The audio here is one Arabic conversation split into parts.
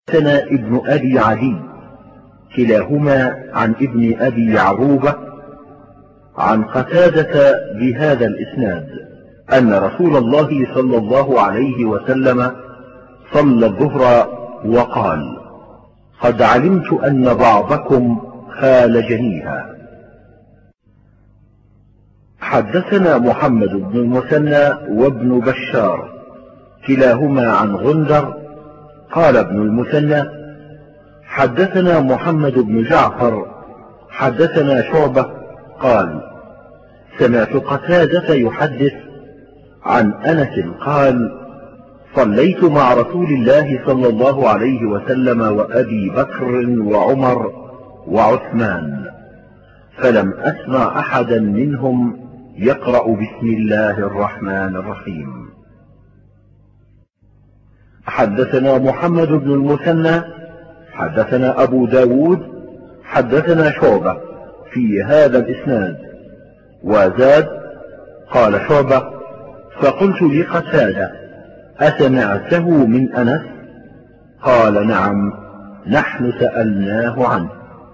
حدثنا ابن أبي عدي كلاهما عن ابن أبي عروبة عن قتادة بهذا الإسناد أن رسول الله صلى الله عليه وسلم صلى الظهر وقال: قد علمت أن بعضكم خال جنيها. حدثنا محمد بن المثنى وابن بشار كلاهما عن غندر قال ابن المثنى: حدثنا محمد بن جعفر حدثنا شعبة قال: سمعت قتادة يحدث عن أنس قال: صليت مع رسول الله صلى الله عليه وسلم وأبي بكر وعمر وعثمان، فلم أسمع أحدا منهم يقرأ بسم الله الرحمن الرحيم. حدثنا محمد بن المثنى حدثنا أبو داود حدثنا شعبة في هذا الإسناد، وزاد قال شعبة: فقلت لقتادة: أسمعته من أنس؟ قال: نعم، نحن سألناه عنه.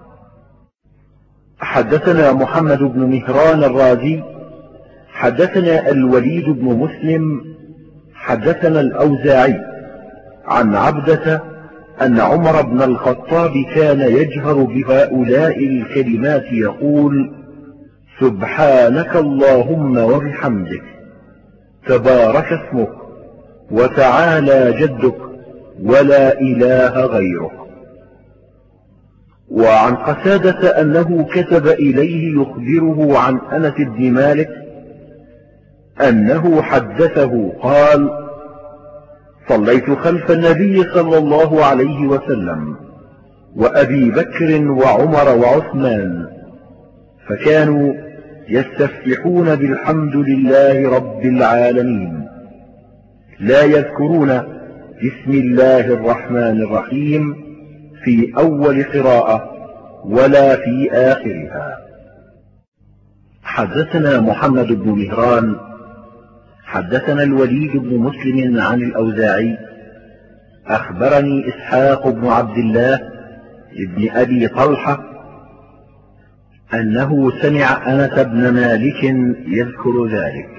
حدثنا محمد بن مهران الرازي حدثنا الوليد بن مسلم حدثنا الأوزاعي عن عبدة أن عمر بن الخطاب كان يجهر بهؤلاء الكلمات يقول: سبحانك اللهم وبحمدك، تبارك اسمك، وتعالى جدك، ولا إله غيرك. وعن قتادة أنه كتب إليه يخبره عن أنس بن مالك أنه حدثه قال: صليت خلف النبي صلى الله عليه وسلم وأبي بكر وعمر وعثمان، فكانوا يستفتحون بالحمد لله رب العالمين، لا يذكرون بسم الله الرحمن الرحيم في أول قراءة ولا في آخرها. حدثنا محمد بن مهران حدثنا الوليد بن مسلم عن الأوزاعي أخبرني إسحاق بن عبد الله ابن أبي طلحة أنه سمع أنس بن مالك يذكر ذلك.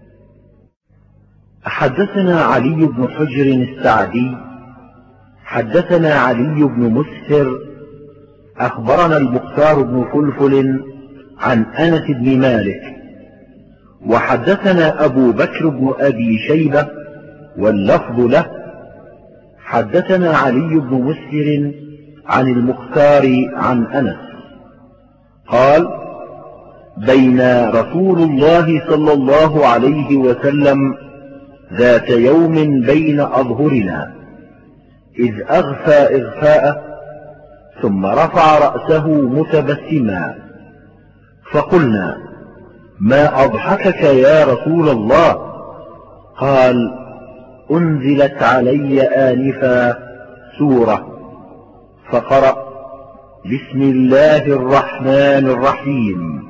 حدثنا علي بن حجر السعدي حدثنا علي بن مسهر أخبرنا المختار بن فلفل عن أنس بن مالك، وحدثنا أبو بكر بن أبي شيبة واللفظ له حدثنا علي بن مسهر عن المختار عن أنس قال: بين رسول الله صلى الله عليه وسلم ذات يوم بين أظهرنا إذ أغفى إغفاءه ثم رفع رأسه متبسما، فقلنا: ما أضحكك يا رسول الله؟ قال: أنزلت علي آنفا سورة، فقرأ: بسم الله الرحمن الرحيم،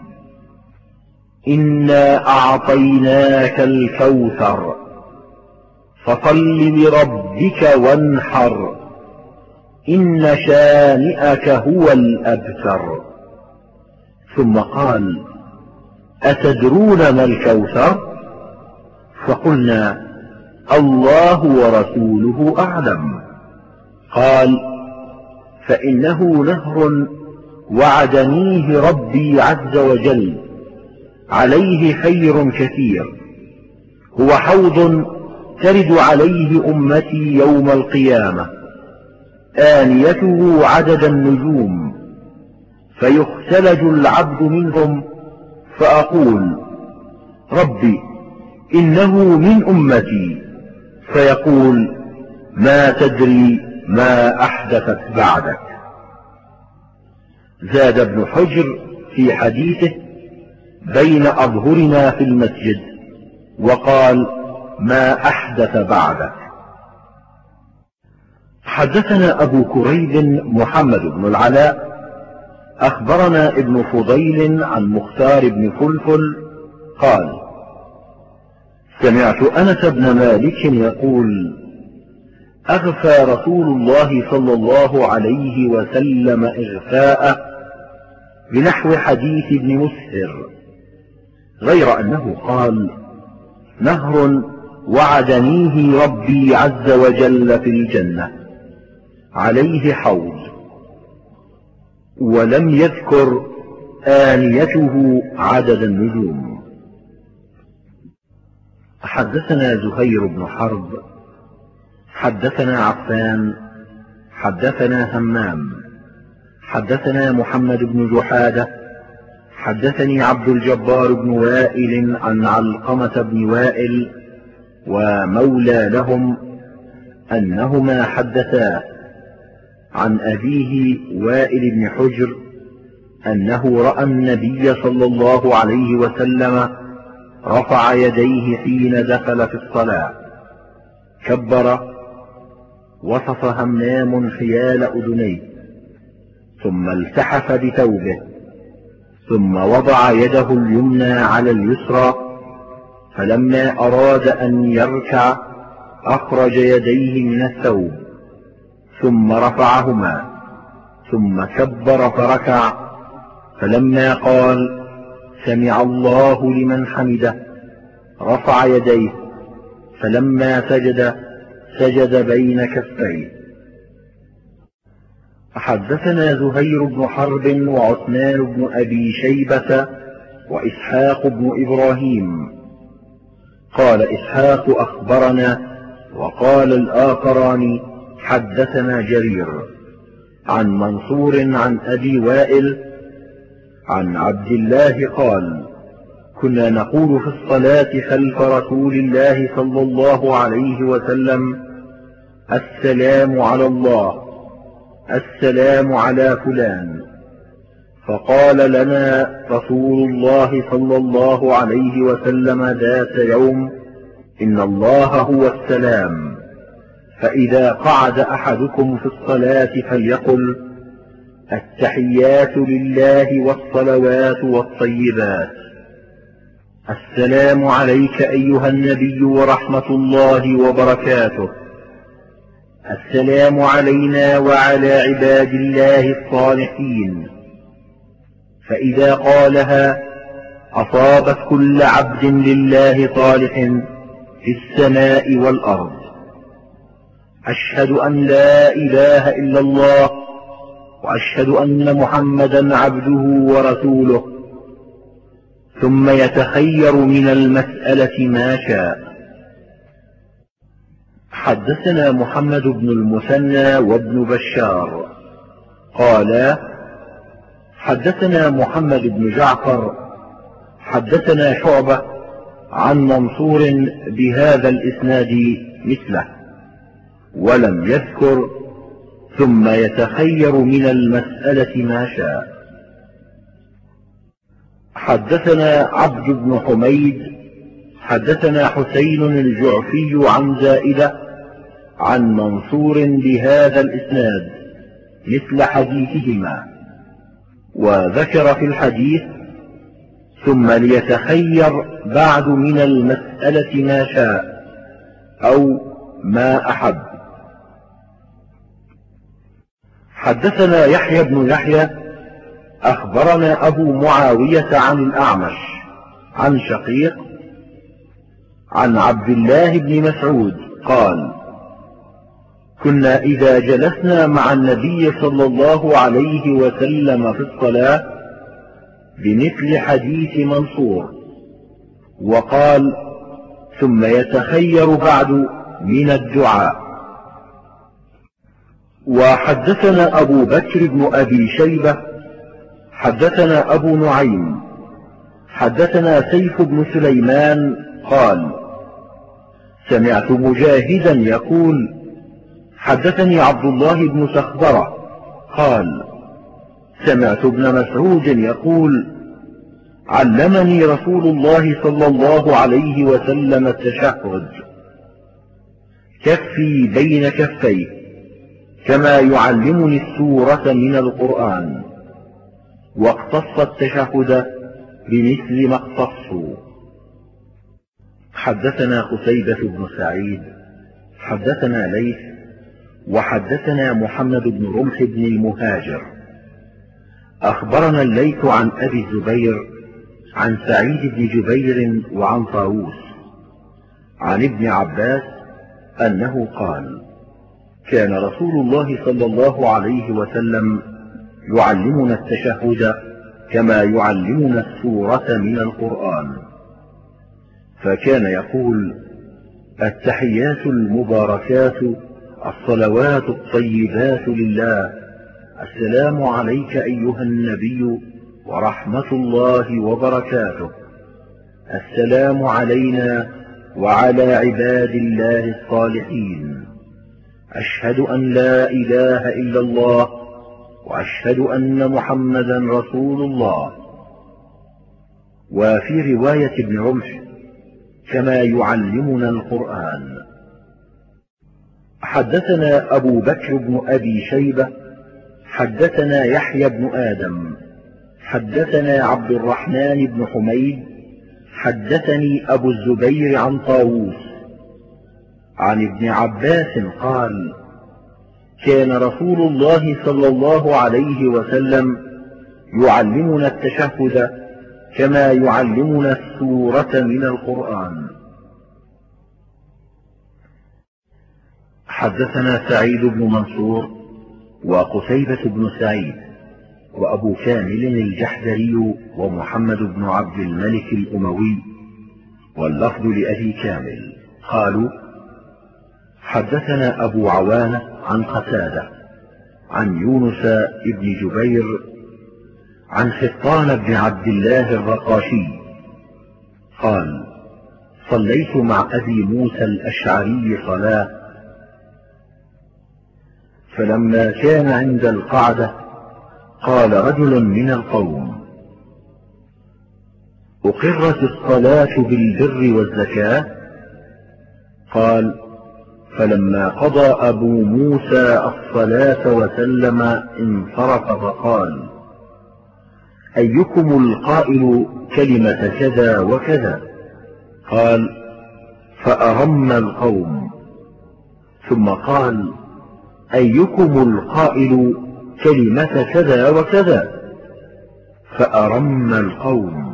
إنا أعطيناك الكوثر، فصل لربك وانحر، إن شانئك هو الأبتر. ثم قال: أتدرون ما الكوثر؟ فقلنا: الله ورسوله أعلم. قال: فإنه نهر وعدنيه ربي عز وجل، عليه خير كثير، هو حوض ترد عليه أمتي يوم القيامة، آنيته عدد النجوم، فيختلج العبد منهم، فأقول: ربي إنه من أمتي، فيقول: ما تدري ما أحدثت بعدك. زاد ابن حجر في حديثه: بين أظهرنا في المسجد، وقال: ما أحدث بعدك. حدثنا أبو كريب محمد بن العلاء أخبرنا ابن فضيل عن مختار بن فلفل قال: سمعت أنس بن مالك يقول: أغفى رسول الله صلى الله عليه وسلم إغفاءه بنحو حديث ابن مسهر، غير أنه قال: نهر وعدنيه ربي عز وجل في الجنة عليه حوض، ولم يذكر آنيته عدد النجوم. حدثنا زهير بن حرب حدثنا عفان حدثنا همام حدثنا محمد بن جحادة حدثني عبد الجبار بن وائل عن علقمة بن وائل ومولى لهم أنهما حدثاه عن أبيه وائل بن حجر أنه رأى النبي صلى الله عليه وسلم رفع يديه حين دخل في الصلاة، كبر، وصف همام حيال أذنيه، ثم التحف بثوبه، ثم وضع يده اليمنى على اليسرى، فلما أراد أن يركع أخرج يديه من الثوب ثم رفعهما، ثم كبر فركع، فلما قال: سمع الله لمن حمده، رفع يديه، فلما سجد بين كفيه. حدثنا زهير بن حرب وعثمان بن أبي شيبة وإسحاق بن إبراهيم. قال إسحاق: أخبرنا، وقال الآخران: حدثنا جرير عن منصور عن أبي وائل عن عبد الله قال: كنا نقول في الصلاة خلف رسول الله صلى الله عليه وسلم: السلام على الله، السلام على فلان. فقال لنا رسول الله صلى الله عليه وسلم ذات يوم: إن الله هو السلام، فإذا قعد أحدكم في الصلاة فليقل: التحيات لله والصلوات والطيبات، السلام عليك أيها النبي ورحمة الله وبركاته، السلام علينا وعلى عباد الله الصالحين. فإذا قالها أصابت كل عبد لله صالح في السماء والأرض. أشهد أن لا إله إلا الله، وأشهد أن محمدا عبده ورسوله، ثم يتخير من المسألة ما شاء. حدثنا محمد بن المثنى وابن بشار قالا: حدثنا محمد بن جعفر حدثنا شعبة عن منصور بهذا الإسناد مثله، ولم يذكر ثم يتخير من المسألة ما شاء. حدثنا عبد بن حميد حدثنا حسين الجعفي عن زائدة عن منصور بهذا الإسناد مثل حديثهما، وذكر في الحديث: ثم ليتخير بعد من المسألة ما شاء أو ما أحب. حدثنا يحيى بن يحيى أخبرنا أبو معاوية عن الأعمش عن شقيق عن عبد الله بن مسعود قال: كنا إذا جلسنا مع النبي صلى الله عليه وسلم في الصلاة بمثل حديث منصور، وقال: ثم يتخير بعد من الدعاء. وحدثنا أبو بكر بن أبي شيبة حدثنا أبو نعيم حدثنا سيف بن سليمان قال: سمعت مجاهدا يقول: حدثني عبد الله بن سخبرة قال: سمعت ابن مسعود يقول: علمني رسول الله صلى الله عليه وسلم التشهد، كفي بين كفيه، كما يعلمني السورة من القرآن، واقتص التشهد بمثل ما اقتصوا. حدثنا قتيبة بن سعيد حدثنا ليث وحدثنا محمد بن رمح بن المهاجر أخبرنا الليث عن أبي الزبير عن سعيد بن جبير وعن طاووس عن ابن عباس أنه قال: كان رسول الله صلى الله عليه وسلم يعلمنا التشهد كما يعلمنا السورة من القرآن، فكان يقول: التحيات المباركات الصلوات الطيبات لله، السلام عليك أيها النبي ورحمة الله وبركاته، السلام علينا وعلى عباد الله الصالحين، أشهد أن لا إله إلا الله وأشهد أن محمدا رسول الله. وفي رواية ابن رمح: كما يعلمنا القرآن. حدثنا أبو بكر بن أبي شيبة حدثنا يحيى بن آدم حدثنا عبد الرحمن بن حميد حدثني أبو الزبير عن طاووس عن ابن عباس قال: كان رسول الله صلى الله عليه وسلم يعلمنا التشهد كما يعلمنا السورة من القرآن. حدثنا سعيد بن منصور وقتيبة بن سعيد وأبو كامل الجحدري ومحمد بن عبد الملك الأموي، واللفظ لأبي كامل، قالوا: حدثنا أبو عوانة عن قتادة عن يونس بن جبير عن حطان بن عبد الله الرقاشي قال: صليت مع أبي موسى الأشعري صلاة، فلما كان عند القعدة قال رجل من القوم: أقرت الصلاة بالبر والزكاة؟ قال: فلما قضى أبو موسى الصلاة وسلم انصرف فقال: أيكم القائل كلمة كذا وكذا؟ قال: فأرم القوم. ثم قال: أيكم القائل كلمة كذا وكذا؟ فأرم القوم.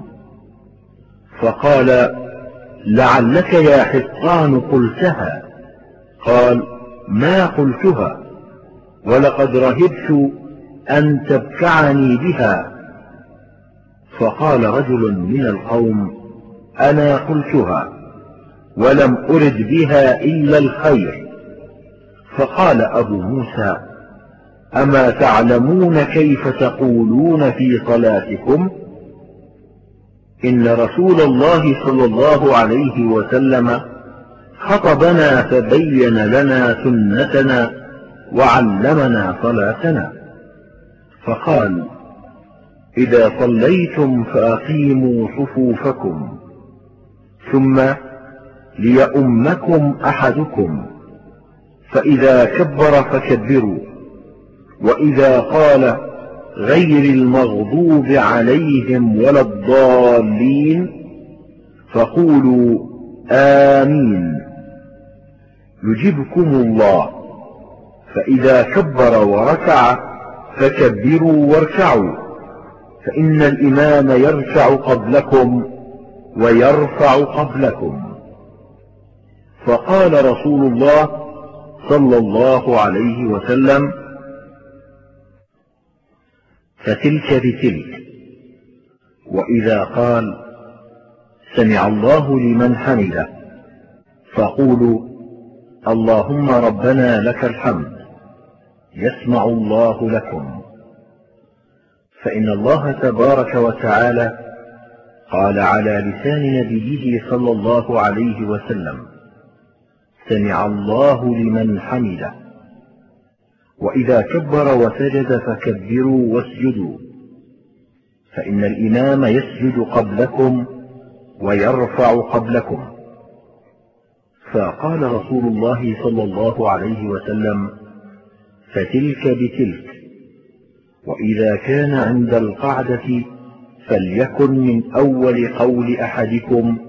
فقال: لعلك يا حطان قلتها. قال: ما قلتها، ولقد رهبت أن تبكعني بها. فقال رجل من القوم: أنا قلتها ولم أرد بها إلا الخير. فقال أبو موسى: أما تعلمون كيف تقولون في صلاتكم؟ إن رسول الله صلى الله عليه وسلم خطبنا فبين لنا سنتنا وعلمنا صلاتنا. فقال: إذا صليتم فأقيموا صفوفكم، ثم ليؤمكم أحدكم، فإذا كبر فكبروا، وإذا قال غير المغضوب عليهم ولا الضالين فقولوا آمين يجبكم الله. فإذا كبر وركع فكبروا واركعوا، فإن الإمام يركع قبلكم ويرفع قبلكم. فقال رسول الله صلى الله عليه وسلم: فتلك بتلك. وإذا قال سمع الله لمن حمده فقولوا اللهم ربنا لك الحمد، يسمع الله لكم. فإن الله تبارك وتعالى قال على لسان نبيه صلى الله عليه وسلم: سمع الله لمن حمده. وإذا كبر وسجد فكبروا واسجدوا، فإن الإمام يسجد قبلكم ويرفع قبلكم. فقال رسول الله صلى الله عليه وسلم: فتلك بتلك. وإذا كان عند القعدة فليكن من أول قول أحدكم: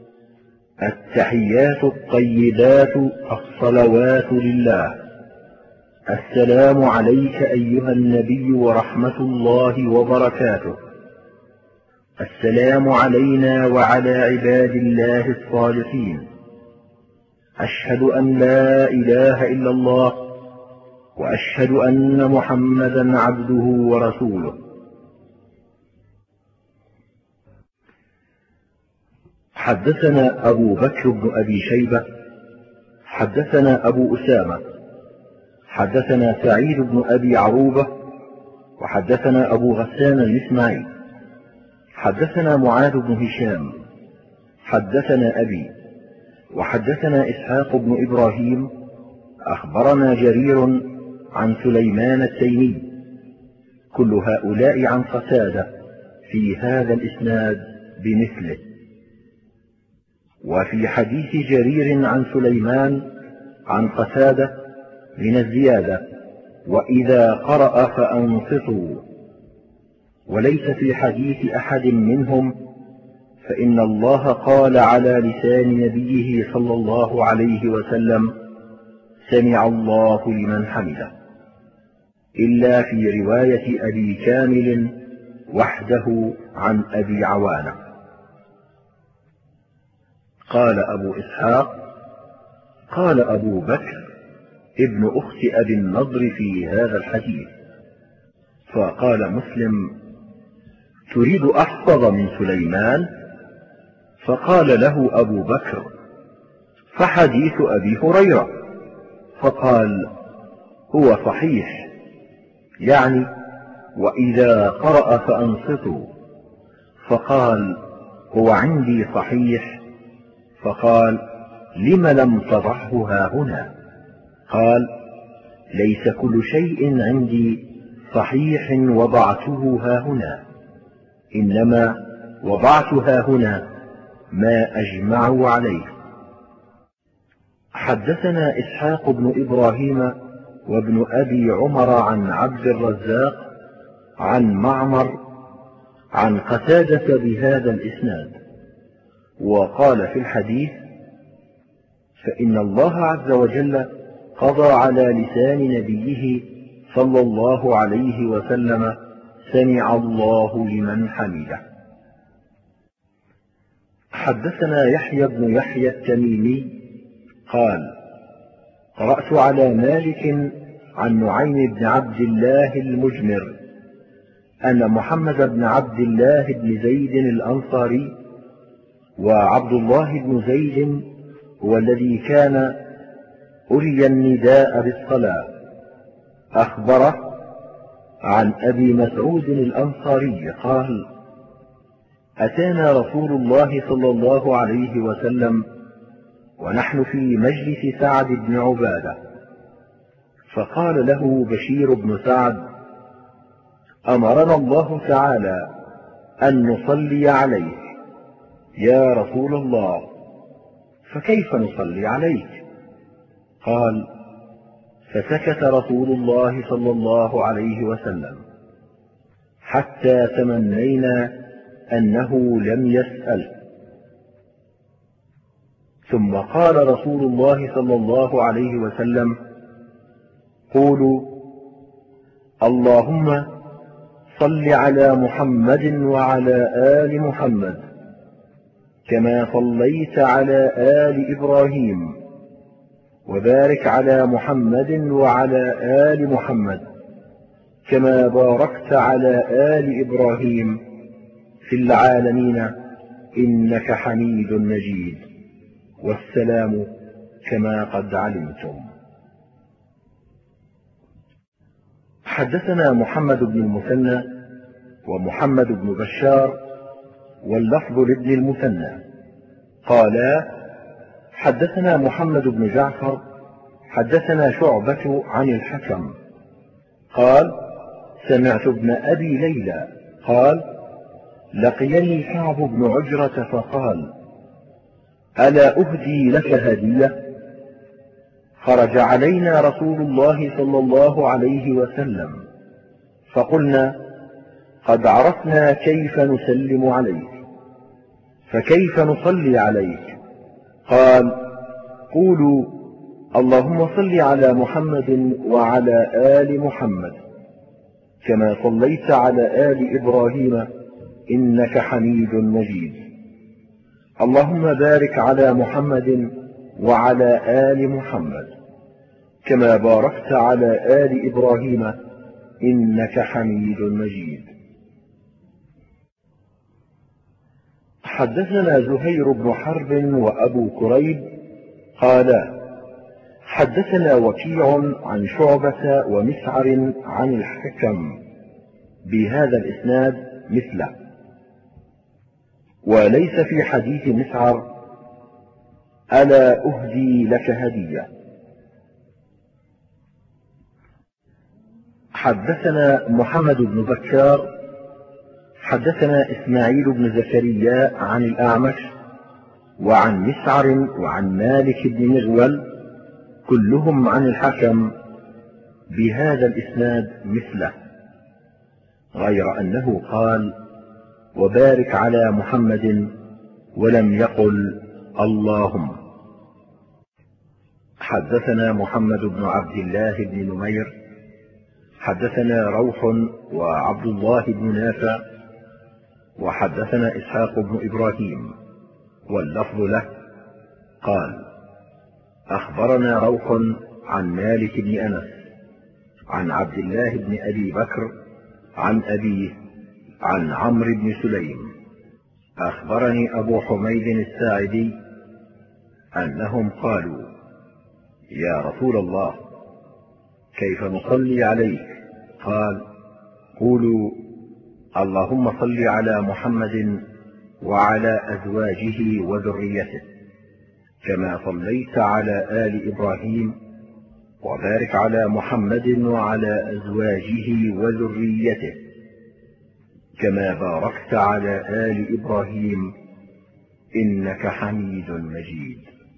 التحيات الطيبات الصلوات لله، السلام عليك أيها النبي ورحمة الله وبركاته. السلام علينا وعلى عباد الله الصالحين. أشهد أن لا إله إلا الله وأشهد أن محمدا عبده ورسوله. حدثنا أبو بكر بن أبي شيبة حدثنا أبو أسامة حدثنا سعيد بن أبي عروبة وحدثنا أبو غسان الإسماعيلي حدثنا معاذ بن هشام حدثنا أبي وحدثنا إسحاق بن إبراهيم أخبرنا جرير عن سليمان التيمي، كل هؤلاء عن قتادة في هذا الإسناد بمثله. وفي حديث جرير عن سليمان عن قتادة من الزيادة وإذا قرأ فأنصتوا، وليس في حديث أحد منهم، فإن الله قال على لسان نبيه صلى الله عليه وسلم: سمع الله لمن حمده، إلا في رواية أبي كامل وحده عن أبي عوانة. قال أبو إسحاق: قال أبو بكر ابن أخت أبي النضر في هذا الحديث. فقال مسلم: تريد أحفظ من سليمان؟ فقال له أبو بكر: فحديث أبي هريرة. فقال: هو صحيح، يعني وإذا قرأ فأنصتوا. فقال: هو عندي صحيح. فقال: لم لم تضعه هاهنا؟ قال: ليس كل شيء عندي صحيح وضعته هاهنا، إنما وضعت هاهنا ما أجمعوا عليه. حدثنا إسحاق بن إبراهيم وابن أبي عمر عن عبد الرزاق عن معمر عن قتادة بهذا الإسناد. وقال في الحديث: فإن الله عز وجل قضى على لسان نبيه صلى الله عليه وسلم: سمع الله لمن حمده. حدثنا يحيى بن يحيى التميمي قال: قرأت على مالك عن نعيم بن عبد الله المجمر أن محمد بن عبد الله بن زيد الأنصاري، وعبد الله بن زيد هو الذي كان أري النداء بالصلاة، أخبره عن أبي مسعود الأنصاري قال: أتانا رسول الله صلى الله عليه وسلم ونحن في مجلس سعد بن عبادة، فقال له بشير بن سعد: أمرنا الله تعالى أن نصلي عليك يا رسول الله، فكيف نصلي عليك؟ قال: فسكت رسول الله صلى الله عليه وسلم حتى تمنينا أنه لم يسأل، ثم قال رسول الله صلى الله عليه وسلم: قولوا: اللهم صل على محمد وعلى آل محمد كما صليت على آل إبراهيم، وبارك على محمد وعلى آل محمد كما باركت على آل إبراهيم في العالمين إنك حميد مجيد، والسلام كما قد علمتم. حدثنا محمد بن المثنى ومحمد بن بشار واللفظ لابن المثنى قالا: حدثنا محمد بن جعفر حدثنا شعبة عن الحكم قال: سمعت ابن أبي ليلى قال: لقيني كعب بن عجرة فقال: ألا أهدي لك هدية؟ خرج علينا رسول الله صلى الله عليه وسلم، فقلنا: قد عرفنا كيف نسلم عليك، فكيف نصلي عليك؟ قال: قولوا: اللهم صل على محمد وعلى آل محمد كما صليت على آل إبراهيم إنك حميد مجيد. اللهم بارك على محمد وعلى آل محمد كما باركت على آل إبراهيم إنك حميد مجيد. حدثنا زهير بن حرب وأبو كريب قالا حدثنا وكيع عن شعبة ومسعر عن الحكم بهذا الإسناد مثله، وليس في حديث مسعر ألا أهدي لك هدية. حدثنا محمد بن بكار حدثنا إسماعيل بن زكريا عن الأعمش وعن مسعر وعن مالك بن مغول كلهم عن الحكم بهذا الإسناد مثله، غير أنه قال وبارك على محمد ولم يقل اللهم. حدثنا محمد بن عبد الله بن نمير حدثنا روح وعبد الله بن نافع وحدثنا إسحاق بن إبراهيم واللفظ له قال أخبرنا روح عن مالك بن أنس عن عبد الله بن أبي بكر عن أبيه عن عمرو بن سليم أخبرني أبو حميد الساعدي أنهم قالوا يا رسول الله كيف نصلي عليك؟ قال قولوا اللهم صل على محمد وعلى أزواجه وذريته كما صليت على آل إبراهيم وبارك على محمد وعلى أزواجه وذريته كما باركت على آل إبراهيم إنك حميد مجيد.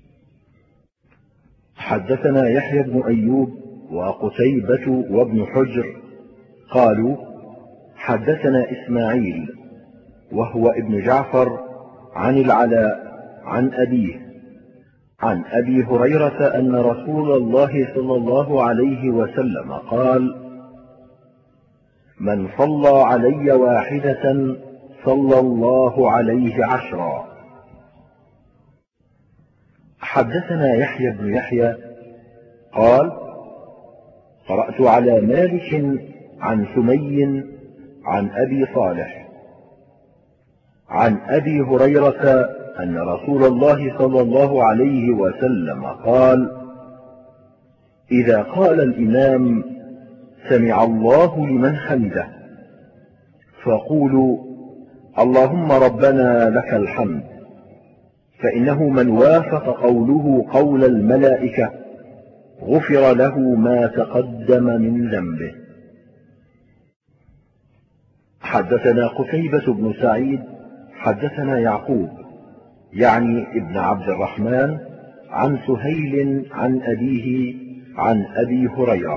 حدثنا يحيى بن أيوب وقتيبة وابن حجر قالوا حدثنا إسماعيل وهو ابن جعفر عن العلاء عن أبيه عن أبي هريرة أن رسول الله صلى الله عليه وسلم قال من صلى علي واحدة صلى الله عليه 10. حدثنا يحيى بن يحيى قال قرأت على مالك عن سمي عن أبي صالح عن أبي هريرة أن رسول الله صلى الله عليه وسلم قال إذا قال الإمام سمع الله لمن حمده فقولوا اللهم ربنا لك الحمد، فإنه من وافق قوله قول الملائكة غفر له ما تقدم من ذنبه. حدثنا قتيبة بن سعيد حدثنا يعقوب يعني ابن عبد الرحمن عن سهيل عن أبيه عن أبي هريرة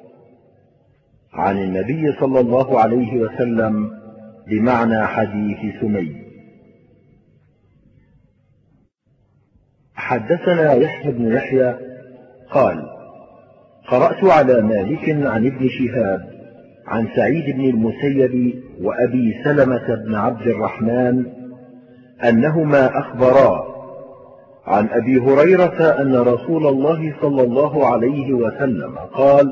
عن النبي صلى الله عليه وسلم بمعنى حديث سمي. حدثنا يحيى بن يحيى قال قرأت على مالك عن ابن شهاب عن سعيد بن المسيب وأبي سلمة بن عبد الرحمن أنهما أخبرا عن أبي هريرة أن رسول الله صلى الله عليه وسلم قال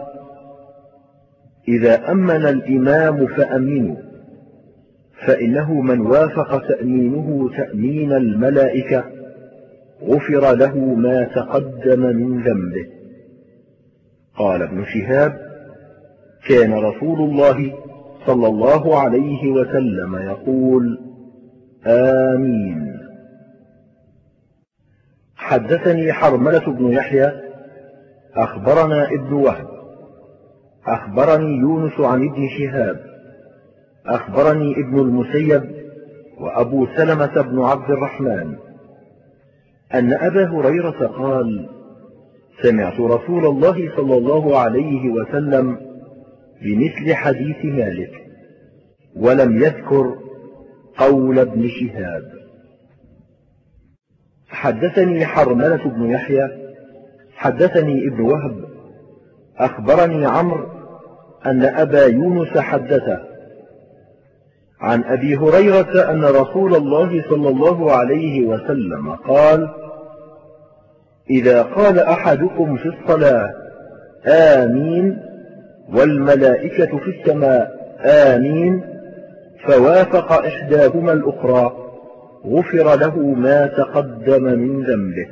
إذا أمن الإمام فأمنوا، فإنه من وافق تأمينه تأمين الملائكة غفر له ما تقدم من ذنبه. قال ابن شهاب كان رسول الله صلى الله عليه وسلم يقول آمين. حدثني حرملة بن يحيى أخبرنا ابن وهب أخبرني يونس عن ابن شهاب أخبرني ابن المسيب وأبو سلمة بن عبد الرحمن أن أبا هريرة قال سمعت رسول الله صلى الله عليه وسلم بمثل حديث مالك ولم يذكر قول ابن شهاب. حدثني حرملة بن يحيى حدثني ابن وهب أخبرني عمرو أن أبا يونس حدثه عن أبي هريرة أن رسول الله صلى الله عليه وسلم قال: إذا قال أحدكم في الصلاة آمين والملائكة في السماء آمين فوافق إحداهما الأخرى غفر له ما تقدم من ذنبه.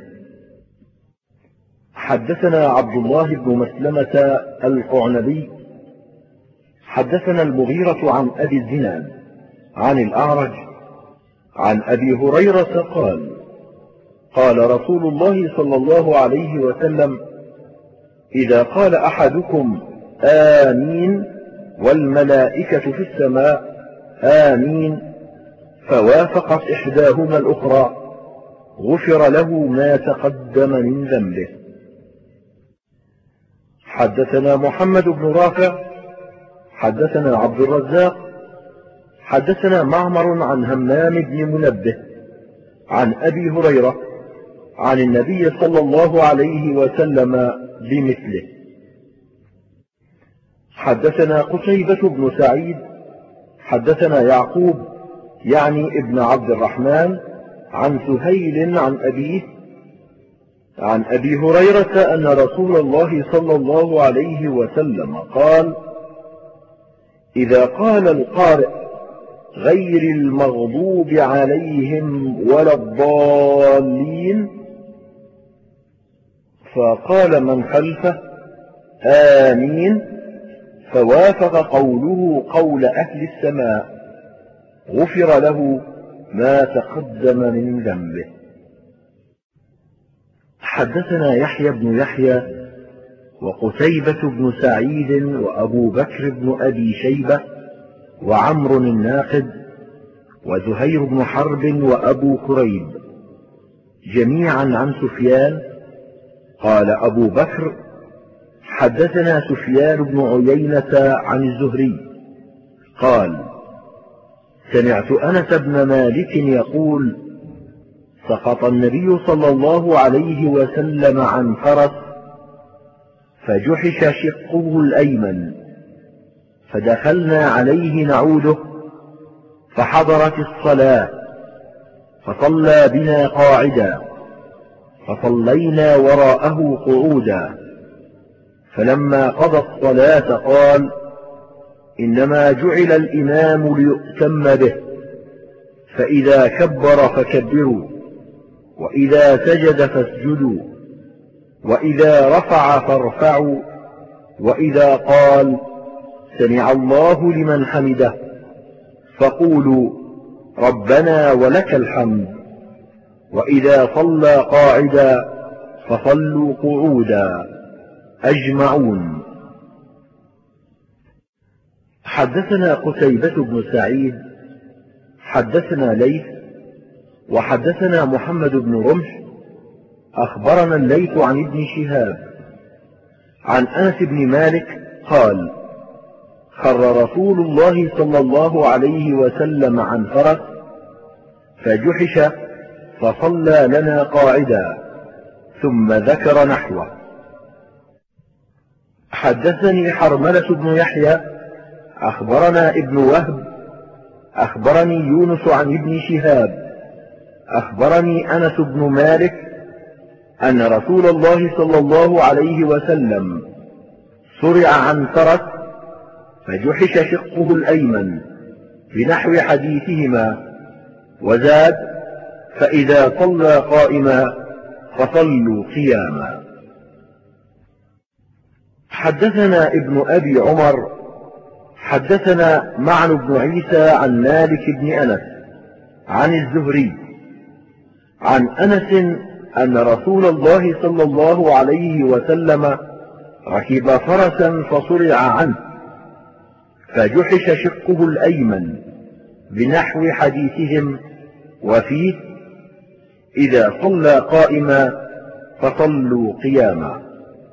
حدثنا عبد الله بن مسلمة القعنبي حدثنا المغيرة عن أبي الزناد عن الأعرج عن أبي هريرة قال: قال رسول الله صلى الله عليه وسلم: إذا قال أحدكم آمين والملائكة في السماء آمين فوافقت إحداهما الأخرى غفر له ما تقدم من ذنبه. حدثنا محمد بن رافع حدثنا عبد الرزاق حدثنا معمر عن همام بن منبه عن أبي هريرة عن النبي صلى الله عليه وسلم بمثله. حدثنا قتيبة بن سعيد حدثنا يعقوب يعني ابن عبد الرحمن عن سهيل عن أبيه عن أبي هريرة أن رسول الله صلى الله عليه وسلم قال: إذا قال القارئ غير المغضوب عليهم ولا الضالين فقال من خلفه آمين فوافق قوله قول أهل السماء غفر له ما تقدم من ذنبه. حدثنا يحيى بن يحيى وقتيبة بن سعيد وأبو بكر بن أبي شيبة وعمر الناقد وزهير بن حرب وأبو كريب جميعا عن سفيان قال أبو بكر: حدثنا سفيان بن عيينة عن الزهري قال: سمعت أنس بن مالك يقول: سقط النبي صلى الله عليه وسلم عن فرس فجحش شقه الأيمن فدخلنا عليه نعوده فحضرت الصلاة فصلى بنا قاعدا فصلينا وراءه قعودا فلما قضى الصلاة قال: إنما جعل الإمام ليؤتم به فإذا كبر فكبروا وإذا سجد فاسجدوا وإذا رفع فارفعوا وإذا قال سمع الله لمن حمده فقولوا ربنا ولك الحمد وإذا صلى قاعدا فصلوا قعودا أجمعون. حدثنا قتيبة بن سعيد حدثنا ليث وحدثنا محمد بن رمح أخبرنا الليث عن ابن شهاب عن أنس بن مالك قال: خر رسول الله صلى الله عليه وسلم عن فرس فجحش فصلى لنا قاعدا ثم ذكر نحوه. حدثني حرملة بن يحيى أخبرنا ابن وهب أخبرني يونس عن ابن شهاب أخبرني أنس بن مالك أن رسول الله صلى الله عليه وسلم سرع عن فرس فجحش شقه الأيمن بنحو حديثهما وزاد: فإذا صلى قائما فصلوا قياما. حدثنا ابن أبي عمر حدثنا معن بن عيسى عن مالك بن أنس عن الزهري عن أنس أن رسول الله صلى الله عليه وسلم ركب فرسا فصرع عنه فجحش شقه الأيمن بنحو حديثهم وفيه: إذا صلى قائما فصلوا قياما.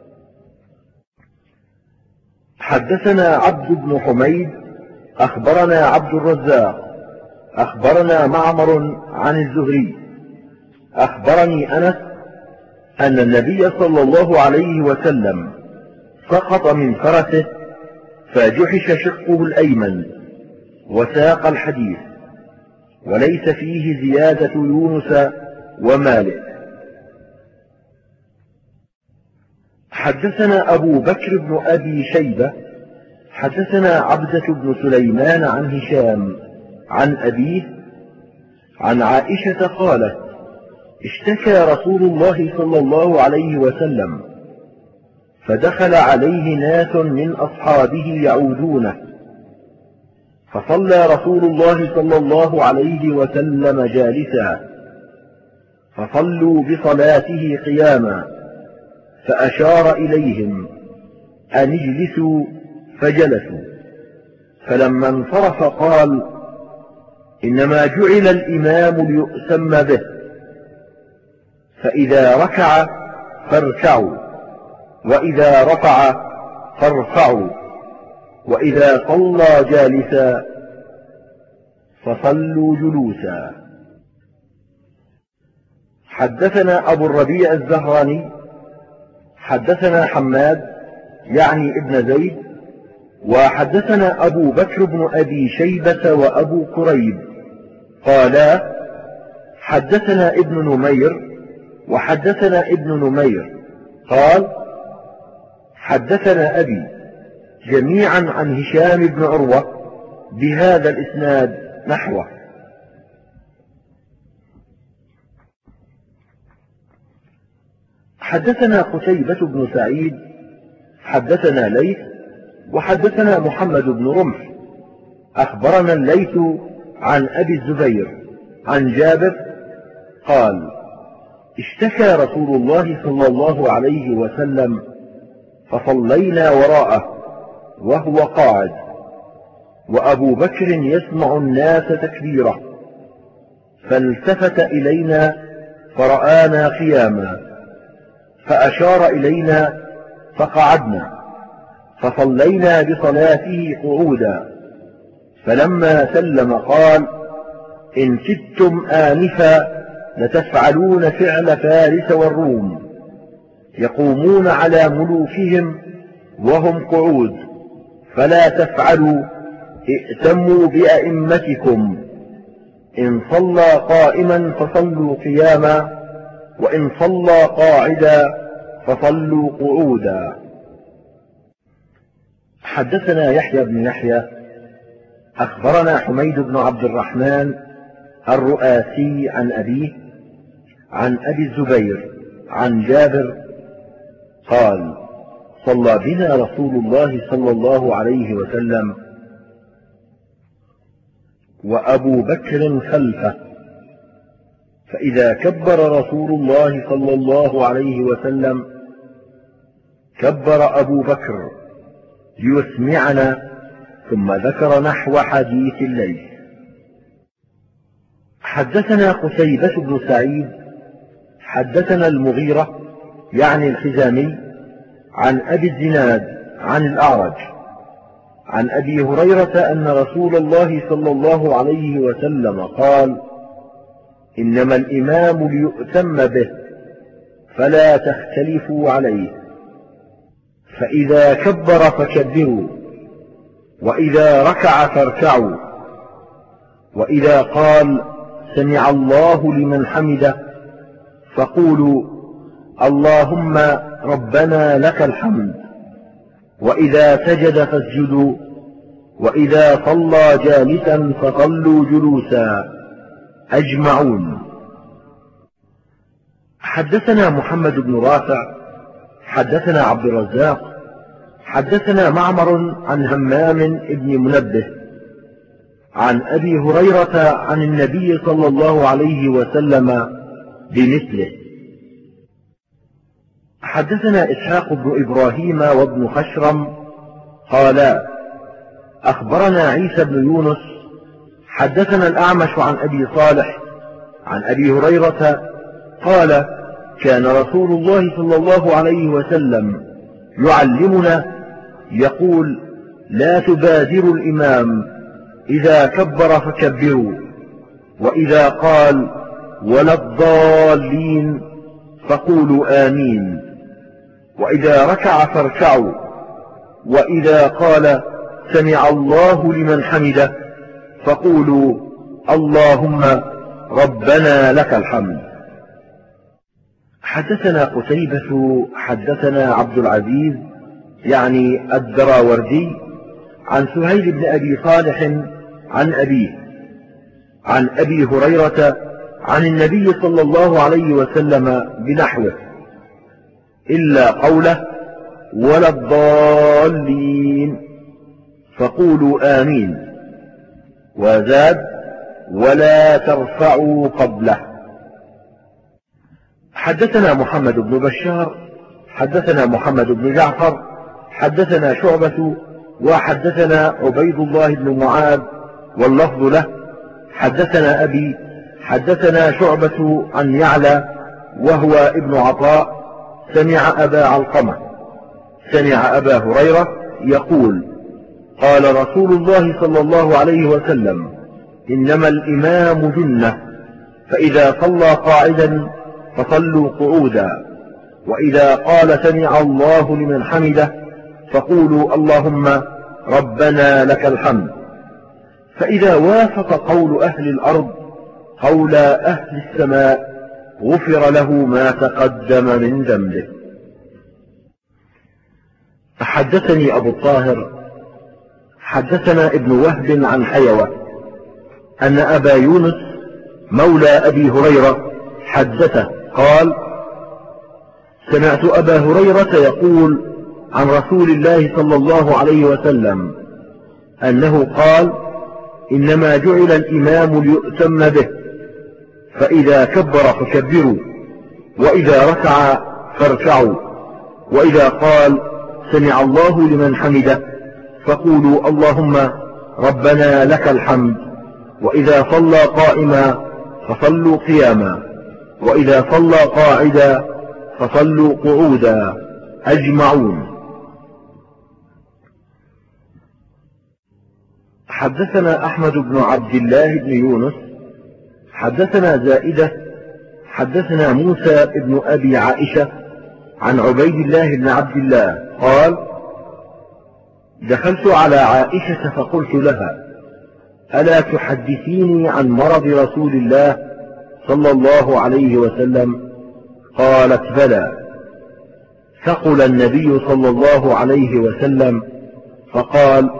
حدثنا عبد بن حميد أخبرنا عبد الرزاق أخبرنا معمر عن الزهري أخبرني أنس أن النبي صلى الله عليه وسلم سقط من فرسه فجحش شقه الأيمن وساق الحديث، وليس فيه زيادة يونس ومالك. حدثنا أبو بكر بن أبي شيبة حدثنا عبدة بن سليمان عن هشام عن أبيه عن عائشة قالت: اشتكى رسول الله صلى الله عليه وسلم فدخل عليه ناس من أصحابه يعودونه، فصلى رسول الله صلى الله عليه وسلم جالسا، فصلوا بصلاته قياما، فأشار إليهم أن اجلسوا فجلسوا، فلما انصرف قال: إنما جعل الإمام ليؤتم به، فإذا ركع فاركعوا، وإذا رفع فارفعوا، وإذا صلى جالسا فصلوا جلوسا. حدثنا أبو الربيع الزهراني حدثنا حماد يعني ابن زيد، وحدثنا أبو بكر بن أبي شيبة وأبو كريب قالا: حدثنا ابن نمير وحدثنا ابن نمير قال: حدثنا أبي جميعا عن هشام بن عروة بهذا الإسناد نحوه. حدثنا قتيبة بن سعيد حدثنا ليث وحدثنا محمد بن رمح أخبرنا الليث عن أبي الزبير عن جابر قال: اشتكى رسول الله صلى الله عليه وسلم فصلينا وراءه وهو قاعد، وأبو بكر يسمع الناس تكبيره، فالتفت إلينا فرآنا قياما، فأشار إلينا فقعدنا، فصلينا بصلاته قعودا، فلما سلم قال: إن كدتم آنفا لتفعلون فعل فارس والروم، يقومون على ملوكهم وهم قعود، فلا تفعلوا، ائتموا بأئمتكم، إن صلى قائما فصلوا قياما، وإن صلى قاعدا فصلوا قعودا. حدثنا يحيى بن يحيى أخبرنا حميد بن عبد الرحمن الرؤاسي عن أبيه عن أبي الزبير عن جابر قال: صلى بنا رسول الله صلى الله عليه وسلم وأبو بكر خلفه، فإذا كبر رسول الله صلى الله عليه وسلم كبر أبو بكر ليسمعنا، ثم ذكر نحو حديث الليل. حدثنا قتيبة بن سعيد حدثنا المغيرة يعني الخزامي عن أبي الزناد عن الأعرج عن أبي هريرة أن رسول الله صلى الله عليه وسلم قال: إنما الإمام ليؤتم به، فلا تختلفوا عليه، فإذا كبر فكبروا، وإذا ركع فاركعوا، وإذا قال: سمع الله لمن حمده، فقولوا: اللهم ربنا لك الحمد، وإذا سجد فاسجدوا، وإذا صلى جالسا فصلوا جلوسا أجمعون. حدثنا محمد بن رافع حدثنا عبد الرزاق حدثنا معمر عن همام بن منبه عن أبي هريرة عن النبي صلى الله عليه وسلم بمثله. حدثنا إسحاق بن إبراهيم وابن خشرم قالا: أخبرنا عيسى بن يونس حدثنا الأعمش عن أبي صالح عن أبي هريرة قال: كان رسول الله صلى الله عليه وسلم يعلمنا يقول: لا تبادروا الإمام، إذا كبر فكبروا، وإذا قال: ولا الضالين فقولوا آمين، وإذا ركع فاركعوا، وإذا قال سمع الله لمن حمده فقولوا اللهم ربنا لك الحمد. حدثنا قتيبة حدثنا عبد العزيز يعني الدراوردي عن سهيل بن أبي صالح عن أبيه عن أبي هريرة عن النبي صلى الله عليه وسلم بنحوه إلا قوله ولا الضالين فقولوا آمين، وزاد ولا ترفعوا قبله. حدثنا محمد بن بشار حدثنا محمد بن جعفر حدثنا شعبة وحدثنا عبيد الله بن معاذ واللفظ له حدثنا أبي حدثنا شعبة عن يعلى وهو ابن عطاء سمع أبا علقمة سمع أبا هريرة يقول قال رسول الله صلى الله عليه وسلم إنما الإمام جنة، فإذا صلى قاعدا فصلوا قعودا، وإذا قال سمع الله لمن حمده فقولوا اللهم ربنا لك الحمد. فإذا وافق قول أهل الأرض قول أهل السماء غفر له ما تقدم من ذنبه. حدثني أبو الطاهر حدثنا ابن وهب عن حيوة أن أبا يونس مولى أبي هريرة حدثه قال سمعت أبا هريرة يقول عن رسول الله صلى الله عليه وسلم أنه قال إنما جعل الإمام ليؤتم به، فإذا كبر فكبروا، وإذا ركع فاركعوا، وإذا قال سمع الله لمن حمده فقولوا اللهم ربنا لك الحمد، وإذا صلى قائما فصلوا قياما، وإذا صلى قاعدا فصلوا قعودا أجمعون. حدثنا أحمد بن عبد الله بن يونس حدثنا زائدة حدثنا موسى بن أبي عائشة عن عبيد الله بن عبد الله قال دخلت على عائشة فقلت لها ألا تحدثيني عن مرض رسول الله صلى الله عليه وسلم؟ قالت بلى. ثقل النبي صلى الله عليه وسلم فقال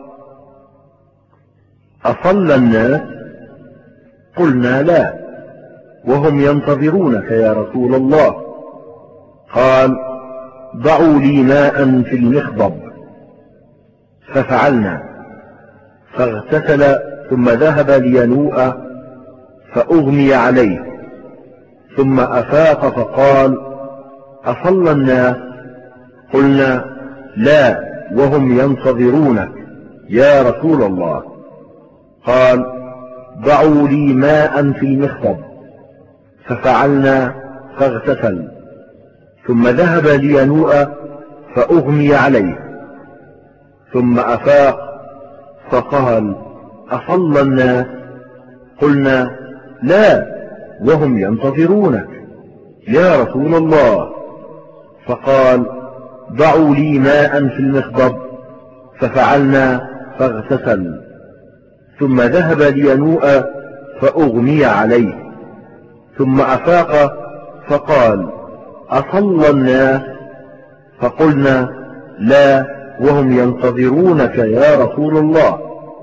أصلى الناس؟ قلنا لا وهم ينتظرونك يا رسول الله. قال ضعوا لي ماء في المخضب، ففعلنا، فاغتسل ثم ذهب لينوء فأغمي عليه، ثم أفاق فقال أصلى الناس؟ قلنا لا وهم ينتظرونك يا رسول الله. قال ضعوا لي ماء في المخضب، ففعلنا فاغتسل ثم ذهب لينوء فأغمي عليه، ثم أفاق فقال أصلى الناس؟ قلنا لا وهم ينتظرونك يا رسول الله. فقال ضعوا لي ماء في المخضب، ففعلنا فاغتسل ثم ذهب لينوء فأغمي عليه، ثم أفاق فقال أصلى الناس؟ فقلنا لا وهم ينتظرونك يا رسول الله.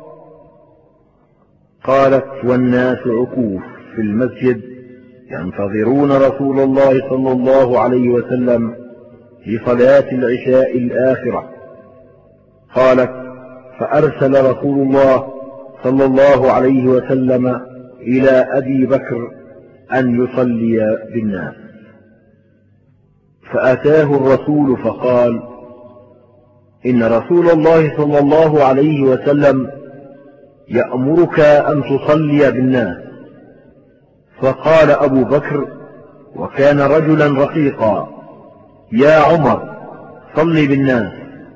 قالت والناس عكوف في المسجد ينتظرون رسول الله صلى الله عليه وسلم في صلاة العشاء الآخرة. قالت فأرسل رسول الله صلى الله عليه وسلم إلى أبي بكر أن يصلي بالناس، فأتاه الرسول فقال إن رسول الله صلى الله عليه وسلم يأمرك أن تصلي بالناس. فقال أبو بكر وكان رجلا رقيقا يا عمر صل بالناس.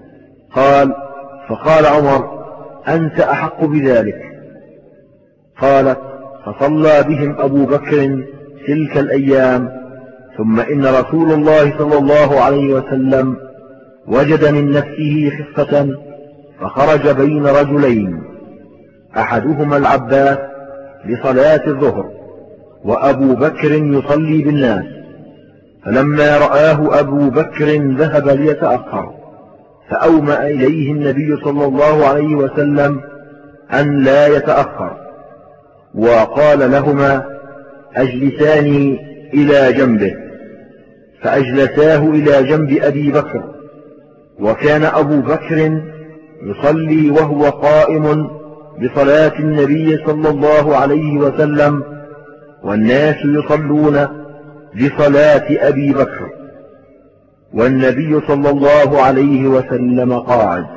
فقال عمر أنت أحق بذلك. قالت فصلى بهم أبو بكر تلك الأيام ثم إن رسول الله صلى الله عليه وسلم وجد من نفسه خفة فخرج بين رجلين، أحدهما العباس لصلاة الظهر وأبو بكر يصلي بالناس، فلما رآه أبو بكر ذهب ليتأخر، فأومأ إليه النبي صلى الله عليه وسلم أن لا يتأخر، وقال لهما: أجلساني إلى جنبه، فأجلساه إلى جنب أبي بكر. وكان أبو بكر يصلي وهو قائم بصلاة النبي صلى الله عليه وسلم، والناس يصلون بصلاة أبي بكر، والنبي صلى الله عليه وسلم قاعد.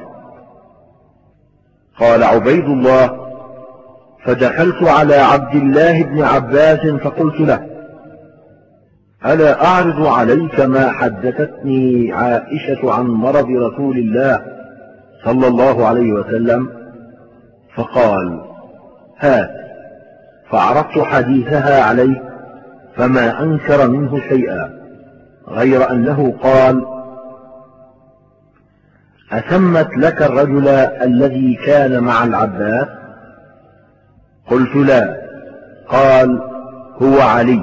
قال عبيد الله: فدخلت على عبد الله بن عباس فقلت له: ألا أعرض عليك ما حدثتني عائشة عن مرض رسول الله صلى الله عليه وسلم؟ فقال: هات. فعرضت حديثها عليه فما أنكر منه شيئا، غير أنه قال: أسمت لك الرجل الذي كان مع العباس؟ قلت: لا. قال: هو علي.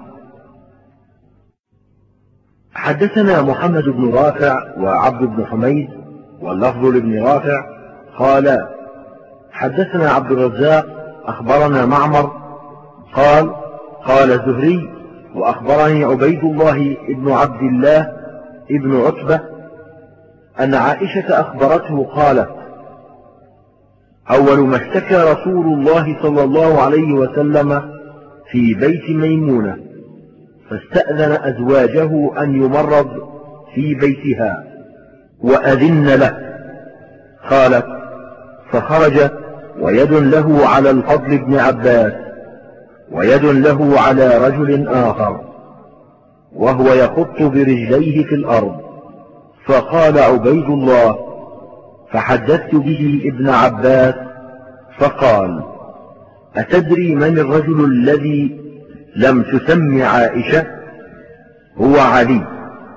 حدثنا محمد بن رافع وعبد بن حميد واللفظ لابن رافع قال: حدثنا عبد الرزاق أخبرنا معمر قال: قال الزهري: وأخبرني عبيد الله بن عبد الله بن عتبة أن عائشة أخبرته قالت: أول ما اشتكى رسول الله صلى الله عليه وسلم في بيت ميمونة فاستأذن أزواجه أن يمرض في بيتها وأذن له. قالت: فخرج ويد له على الفضل بن عباس ويد له على رجل آخر وهو يخط برجليه في الأرض، فقال عبيد الله: فحدثت به ابن عباس فقال: أتدري من الرجل الذي لم تسم عائشة؟ هو علي.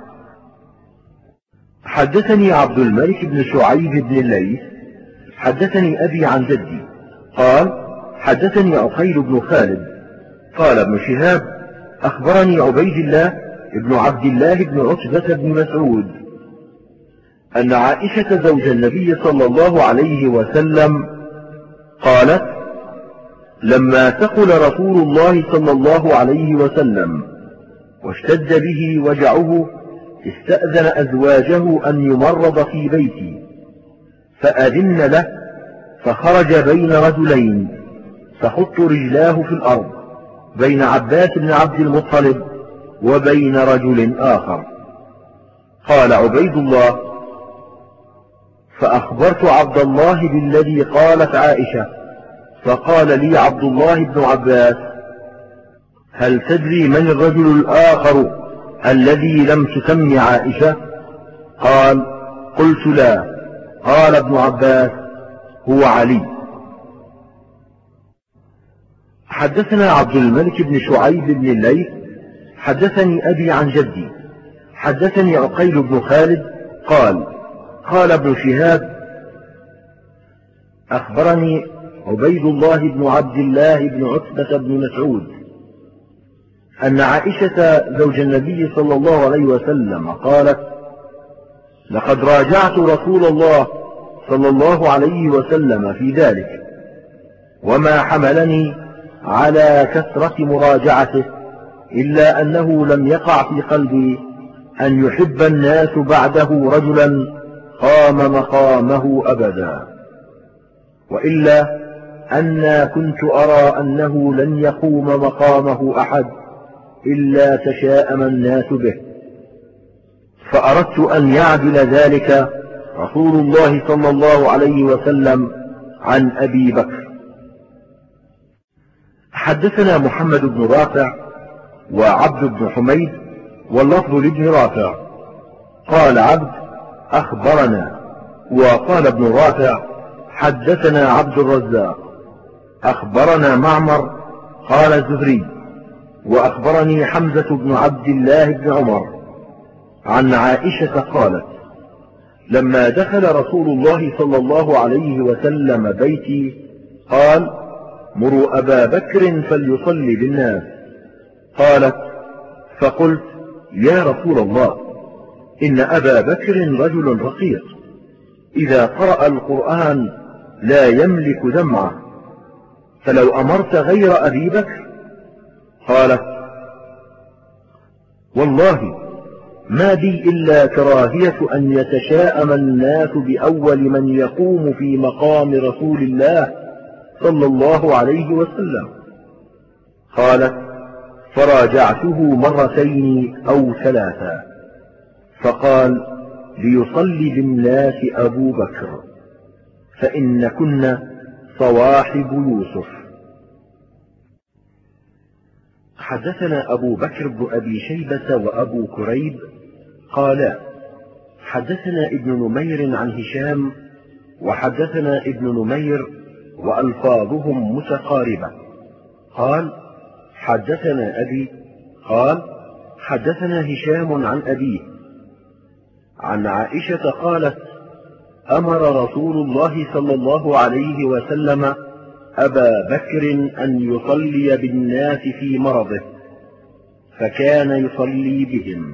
حدثني عبد الملك بن شعيب بن الليث حدثني أبي عن جدي قال: حدثني عقيل بن خالد قال ابن شهاب: أخبرني عبيد الله بن عبد الله بن عتبة بن مسعود أن عائشة زوج النبي صلى الله عليه وسلم قالت: لما ثقل رسول الله صلى الله عليه وسلم واشتد به وجعه استأذن أزواجه أن يمرض في بيتي، فأذن له، فخرج بين رجلين تخط رجلاه في الأرض بين عباس بن عبد المطلب وبين رجل آخر. قال عبيد الله: فأخبرت عبد الله بالذي قالت عائشة، فقال لي عبد الله بن عباس: هل تدري من الرجل الآخر الذي لم تسم عائشة؟ قال: قلت: لا. قال ابن عباس: هو علي. حدثنا عبد الملك بن شعيب بن الليث حدثني أبي عن جدي حدثني عقيل بن خالد قال: قال ابن شهاب: أخبرني عبيد الله بن عبد الله بن عتبة بن مسعود أن عائشة زوج النبي صلى الله عليه وسلم قالت: لقد راجعت رسول الله صلى الله عليه وسلم في ذلك، وما حملني على كثرة مراجعته إلا أنه لم يقع في قلبي أن يحب الناس بعده رجلا قام مقامه أبدا، وإلا أنا كنت أرى أنه لن يقوم مقامه أحد إلا تشاءم الناس به، فأردت أن يعدل ذلك رسول الله صلى الله عليه وسلم عن أبي بكر. حدثنا محمد بن رافع وعبد بن حميد واللفظ لابن رافع قال عبد: أخبرنا، وقال ابن رافع: حدثنا عبد الرزاق أخبرنا معمر قال الزهري: وأخبرني حمزة بن عبد الله بن عمر عن عائشة قالت: لما دخل رسول الله صلى الله عليه وسلم بيتي قال: مروا أبا بكر فليصلي بالناس. قالت: فقلت: يا رسول الله، إن أبا بكر رجل رقيق، إذا قرأ القرآن لا يملك دمعه، فلو أمرت غير أبي بكر. قالت: والله ما بي إلا كراهية أن يتشاءم الناس بأول من يقوم في مقام رسول الله صلى الله عليه وسلم. قالت: فراجعته مرتين أو ثلاثا، فقال: ليصلي بالناس أبو بكر، فإن كنا صواحب يوسف. حدثنا أبو بكر بن أبي شيبة وأبو كريب قالا: حدثنا ابن نمير عن هشام، وحدثنا ابن نمير وألفاظهم متقاربة. قال: حدثنا أبي قال: حدثنا هشام عن أبيه عن عائشة قالت: أمر رسول الله صلى الله عليه وسلم أبا بكر أن يصلي بالناس في مرضه، فكان يصلي بهم.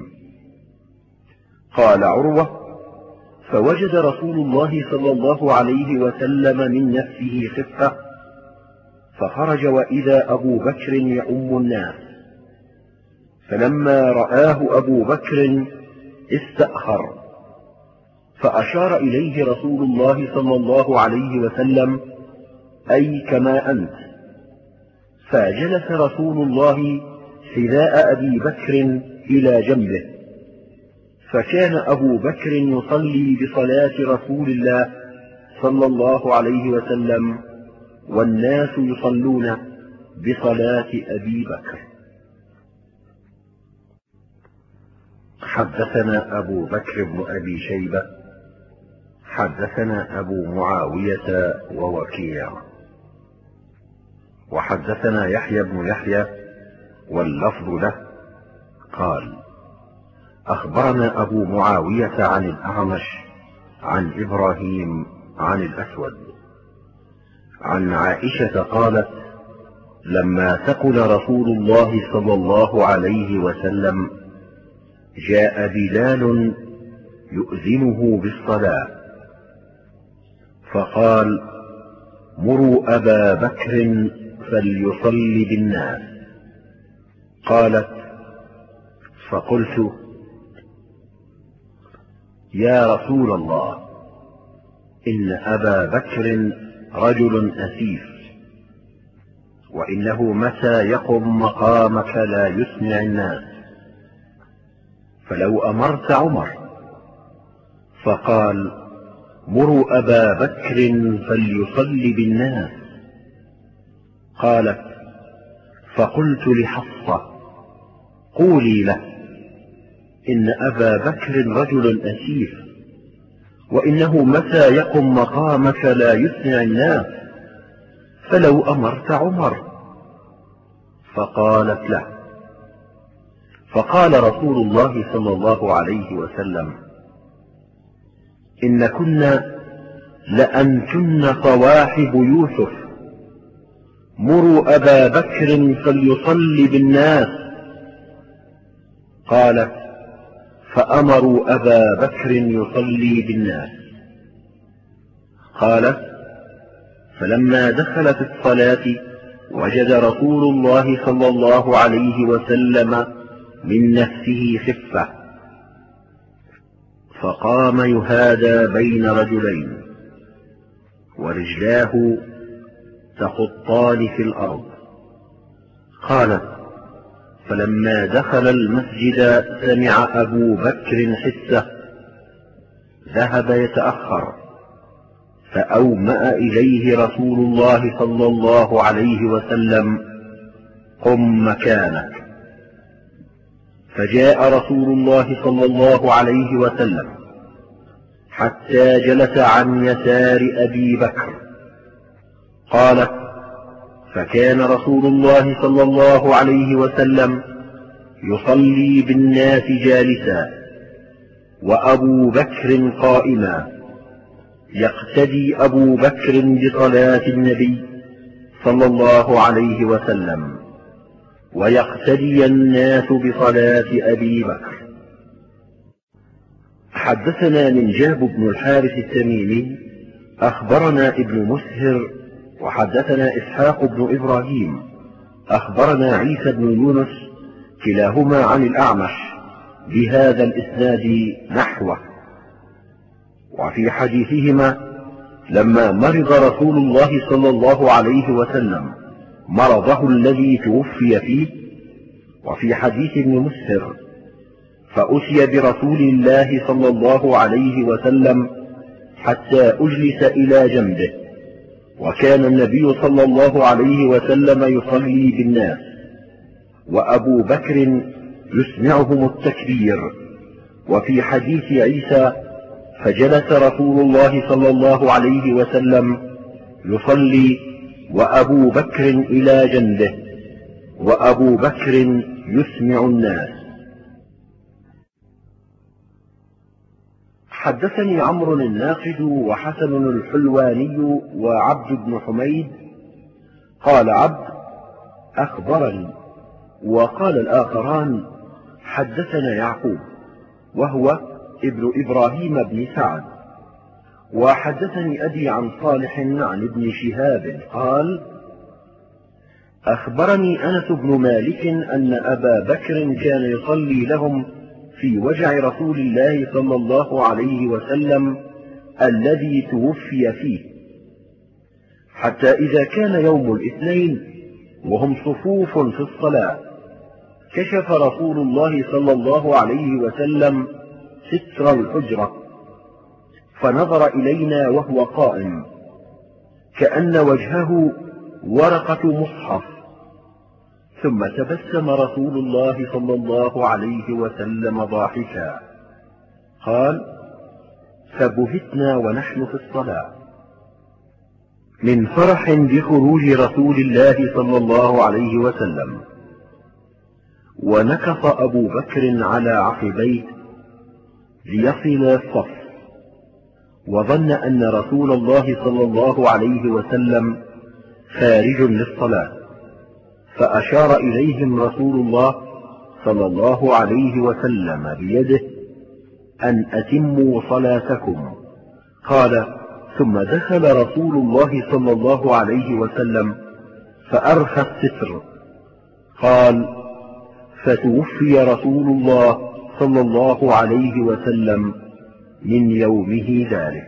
قال عروة: فوجد رسول الله صلى الله عليه وسلم من نفسه خفة، فخرج وإذا أبو بكر يؤم الناس، فلما رآه أبو بكر استأخر، فأشار إليه رسول الله صلى الله عليه وسلم: أي كما أنت. فجلس رسول الله حذاء أبي بكر إلى جنبه، فكان أبو بكر يصلي بصلاة رسول الله صلى الله عليه وسلم، والناس يصلون بصلاة أبي بكر. حدثنا أبو بكر بن أبي شيبة حدثنا أبو معاوية ووكيع، وحدثنا يحيى بن يحيى واللفظ له قال: أخبرنا أبو معاوية عن الأعمش عن إبراهيم عن الأسود عن عائشة قالت: لما ثقل رسول الله صلى الله عليه وسلم جاء بلال يؤذنه بالصلاة، فقال: مروا أبا بكر فليصلي بالناس. قالت: فقلت: يا رسول الله، إن أبا بكر رجل أسيف، وإنه متى يقم مقامك لا يسمع الناس، فلو أمرت عمر. فقال: مروا أبا بكر فليصلي بالناس. قالت: فقلت لحفصة: قولي له إن أبا بكر رجل أسيف، وإنه متى يقم مقامك لا يسمع الناس، فلو أمرت عمر. فقالت له. فقال رسول الله صلى الله عليه وسلم: إن كنا لأنتن صواحب يوسف، مروا أبا بكر فليصلي بالناس. قالت: فأمروا أبا بكر يصلي بالناس. قالت: فلما دخلت الصلاة وجد رسول الله صلى الله عليه وسلم من نفسه خفة، فقام يهادى بين رجلين، ورجلاه تخطان في الأرض. قالت: فلما دخل المسجد سمع أبو بكر حسه، ذهب يتأخر، فأومأ إليه رسول الله صلى الله عليه وسلم: قم مكانك. فجاء رسول الله صلى الله عليه وسلم حتى جلس عن يسار أبي بكر. قالت: فكان رسول الله صلى الله عليه وسلم يصلي بالناس جالسا وأبو بكر قائما، يقتدي أبو بكر بصلاة النبي صلى الله عليه وسلم، ويقتدي الناس بصلاة أبي بكر. حدثنا منجاب بن الحارث التميمي أخبرنا ابن مسهر وحدثنا إسحاق بن إبراهيم أخبرنا عيسى بن يونس كلاهما عن الأعمش بهذا الإسناد نحوه. وفي حديثهما لما مرض رسول الله صلى الله عليه وسلم مرضه الذي توفي فيه، وفي حديث ابن مسهر فأتي برسول الله صلى الله عليه وسلم حتى أجلس إلى جنبه، وكان النبي صلى الله عليه وسلم يصلي بالناس وأبو بكر يسمعهم التكبير. وفي حديث عيسى فجلس رسول الله صلى الله عليه وسلم يصلي وأبو بكر إلى جنبه وأبو بكر يسمع الناس. حدثني عمرو الناقد وحسن الحلواني وعبد بن حميد قال عبد أخبرني، وقال الآخران حدثنا يعقوب وهو ابن إبراهيم بن سعد، وحدثني أبي عن صالح عن ابن شهاب قال أخبرني أنس بن مالك أن أبا بكر كان يصلي لهم في وجع رسول الله صلى الله عليه وسلم الذي توفي فيه، حتى إذا كان يوم الاثنين وهم صفوف في الصلاة كشف رسول الله صلى الله عليه وسلم ستر الحجرة فنظر إلينا وهو قائم كأن وجهه ورقة مصحف، ثم تبسم رسول الله صلى الله عليه وسلم ضاحكا قال فبهتنا ونحن في الصلاة من فرح بخروج رسول الله صلى الله عليه وسلم. ونكص أبو بكر على عقبيه ليصل الصف، وظن أن رسول الله صلى الله عليه وسلم خارج للصلاة، فأشار إليهم رسول الله صلى الله عليه وسلم بيده أن أتموا صلاتكم. قال ثم دخل رسول الله صلى الله عليه وسلم فأرخى الستر. قال فتوفي رسول الله صلى الله عليه وسلم من يومه ذلك.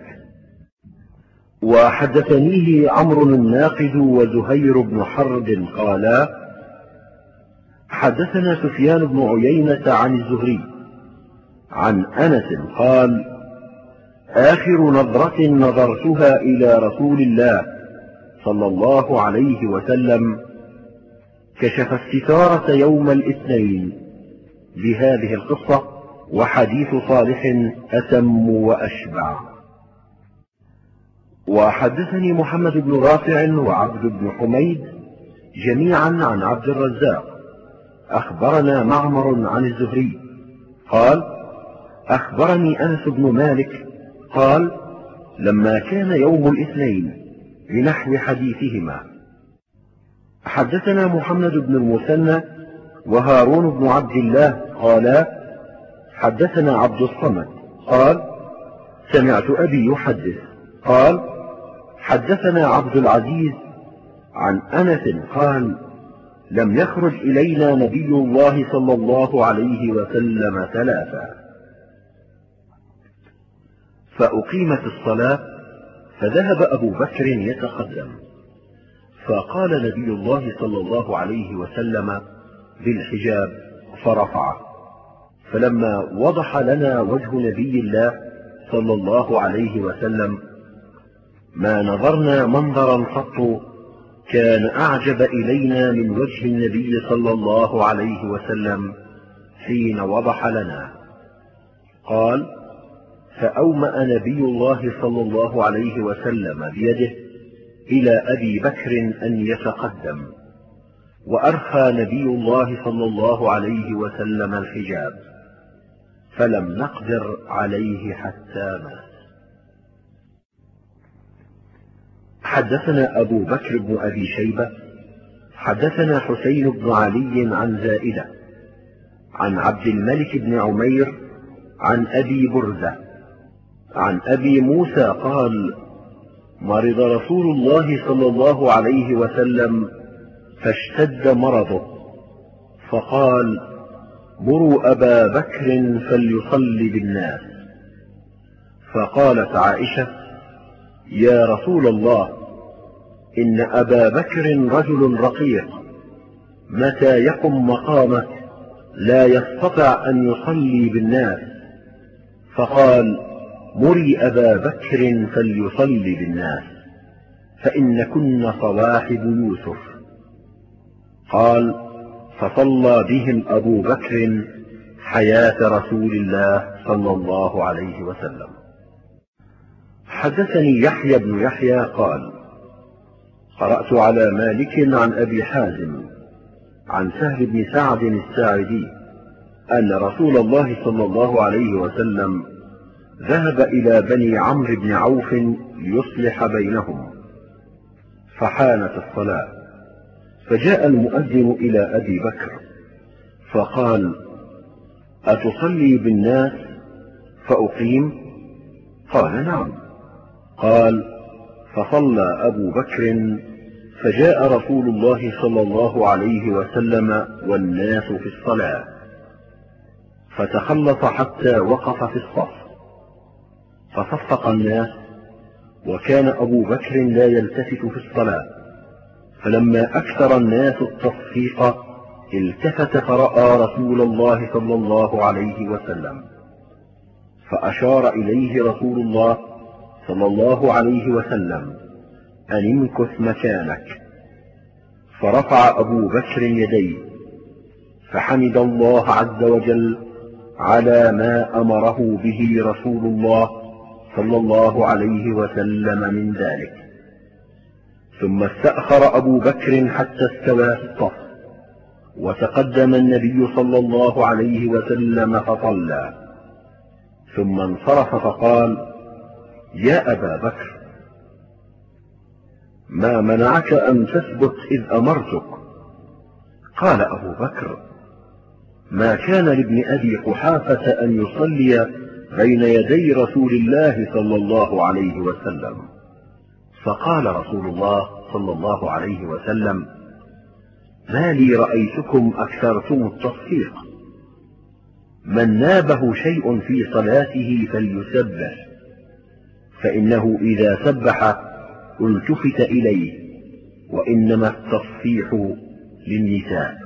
وحدثنيه عمرو الناقد وزهير بن حرب قالا حدثنا سفيان بن عيينة عن الزهري عن أنس قال آخر نظرة نظرتها إلى رسول الله صلى الله عليه وسلم كشف الستارة يوم الاثنين بهذه القصة، وحديث صالح أتم وأشبع. وحدثني محمد بن رافع وعبد بن حميد جميعا عن عبد الرزاق أخبرنا معمر عن الزهري قال أخبرني أنس بن مالك قال لما كان يوم الاثنين بنحو حديثهما. حدثنا محمد بن المثنى وهارون بن عبد الله قالا حدثنا عبد الصمد قال سمعت أبي يحدث قال حدثنا عبد العزيز عن أنس قال لم يخرج إلينا نبي الله صلى الله عليه وسلم ثلاثا. فأقيمت الصلاة فذهب أبو بكر يتقدم، فقال نبي الله صلى الله عليه وسلم بالحجاب فرفعه، فلما وضح لنا وجه نبي الله صلى الله عليه وسلم ما نظرنا منظرا قط كان أعجب إلينا من وجه النبي صلى الله عليه وسلم حين وضح لنا. قال فأومأ نبي الله صلى الله عليه وسلم بيده إلى أبي بكر أن يتقدم، وأرخى نبي الله صلى الله عليه وسلم الحجاب، فلم نقدر عليه حتى مات. حدثنا أبو بكر بن أبي شيبة حدثنا حسين بن علي عن زائدة عن عبد الملك بن عمير عن أبي برزة عن أبي موسى قال: مرض رسول الله صلى الله عليه وسلم فاشتد مرضه، فقال: مروا أبا بكر فليصلي بالناس. فقالت عائشة: يا رسول الله، إن أبا بكر رجل رقيق، متى يقم مقامك لا يستطع أن يصلي بالناس. فقال: مري أبا بكر فليصلي بالناس، فإنكن صواحب يوسف. قال: فصلى بهم أبو بكر حياة رسول الله صلى الله عليه وسلم. حدثني يحيى بن يحيى قال: قرأت على مالك عن أبي حازم عن سهل بن سعد الساعدي أن رسول الله صلى الله عليه وسلم ذهب إلى بني عمرو بن عوف ليصلح بينهم، فحانت الصلاة، فجاء المؤذن إلى أبي بكر فقال: أتصلي بالناس فأقيم؟ قال: نعم. قال: فصلى أبو بكر، فجاء رسول الله صلى الله عليه وسلم والناس في الصلاة، فتخلص حتى وقف في الصف، فصفق الناس، وكان أبو بكر لا يلتفت في الصلاة، فلما أكثر الناس التصفيق التفت فرأى رسول الله صلى الله عليه وسلم، فأشار إليه رسول الله صلى الله عليه وسلم أن امكث مكانك، فرفع أبو بكر يديه فحمد الله عز وجل على ما أمره به رسول الله صلى الله عليه وسلم من ذلك، ثم استأخر أبو بكر حتى استوى في الصف، وتقدم النبي صلى الله عليه وسلم فصلى، ثم انصرف فقال: يا أبا بكر، ما منعك أن تثبت إذ أمرتك؟ قال أبو بكر: ما كان لابن أبي قحافة أن يصلي بين يدي رسول الله صلى الله عليه وسلم. فقال رسول الله صلى الله عليه وسلم: ما لي رأيتكم أكثرتم التصفيق، من نابه شيء في صلاته فليسبح، فإنه إذا سبح التفت إليه، وإنما التصفيح للنساء.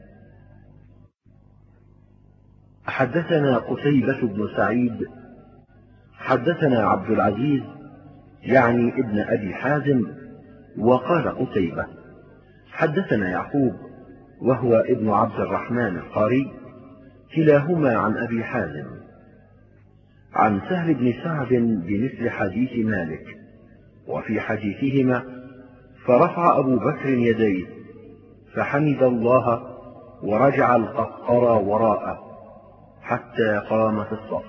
حدثنا قتيبة بن سعيد حدثنا عبد العزيز يعني ابن أبي حازم، وقال قتيبة: حدثنا يعقوب وهو ابن عبد الرحمن القاري، كلاهما عن أبي حازم عن سهل بن سعد بمثل حديث مالك، وفي حديثهما: فرفع أبو بكر يديه فحمد الله ورجع القهقرى وراءه حتى قام في الصف.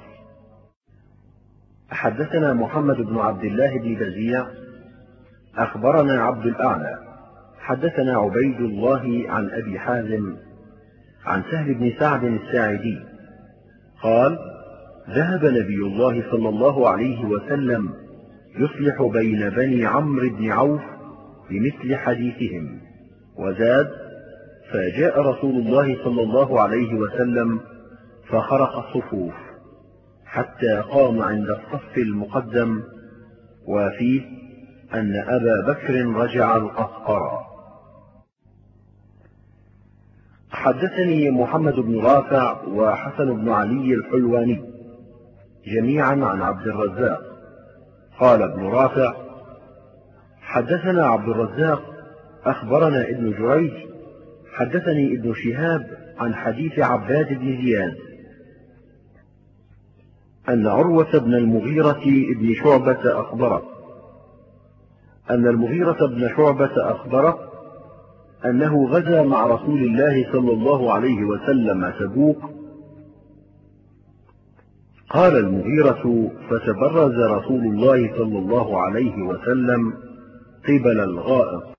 حدثنا محمد بن عبد الله بن بزيع أخبرنا عبد الأعلى حدثنا عبيد الله عن أبي حازم عن سهل بن سعد الساعدي قال: ذهب نبي الله صلى الله عليه وسلم يصلح بين بني عمرو بن عوف بمثل حديثهم، وزاد: فجاء رسول الله صلى الله عليه وسلم فخرق الصفوف حتى قام عند الصف المقدم، وفيه أن أبا بكر رجع القهقرى. حدثني محمد بن رافع وحسن بن علي الحلواني جميعا عن عبد الرزاق قال ابن رافع: حدثنا عبد الرزاق أخبرنا ابن جريج حدثني ابن شهاب عن حديث عباد بن زياد أن عروة بن المغيرة بن شعبة أخبره أن المغيرة بن شعبة أخبره أنه غزا مع رسول الله صلى الله عليه وسلم تبوك. قال المغيرة: فتبرز رسول الله صلى الله عليه وسلم قبل الغائط،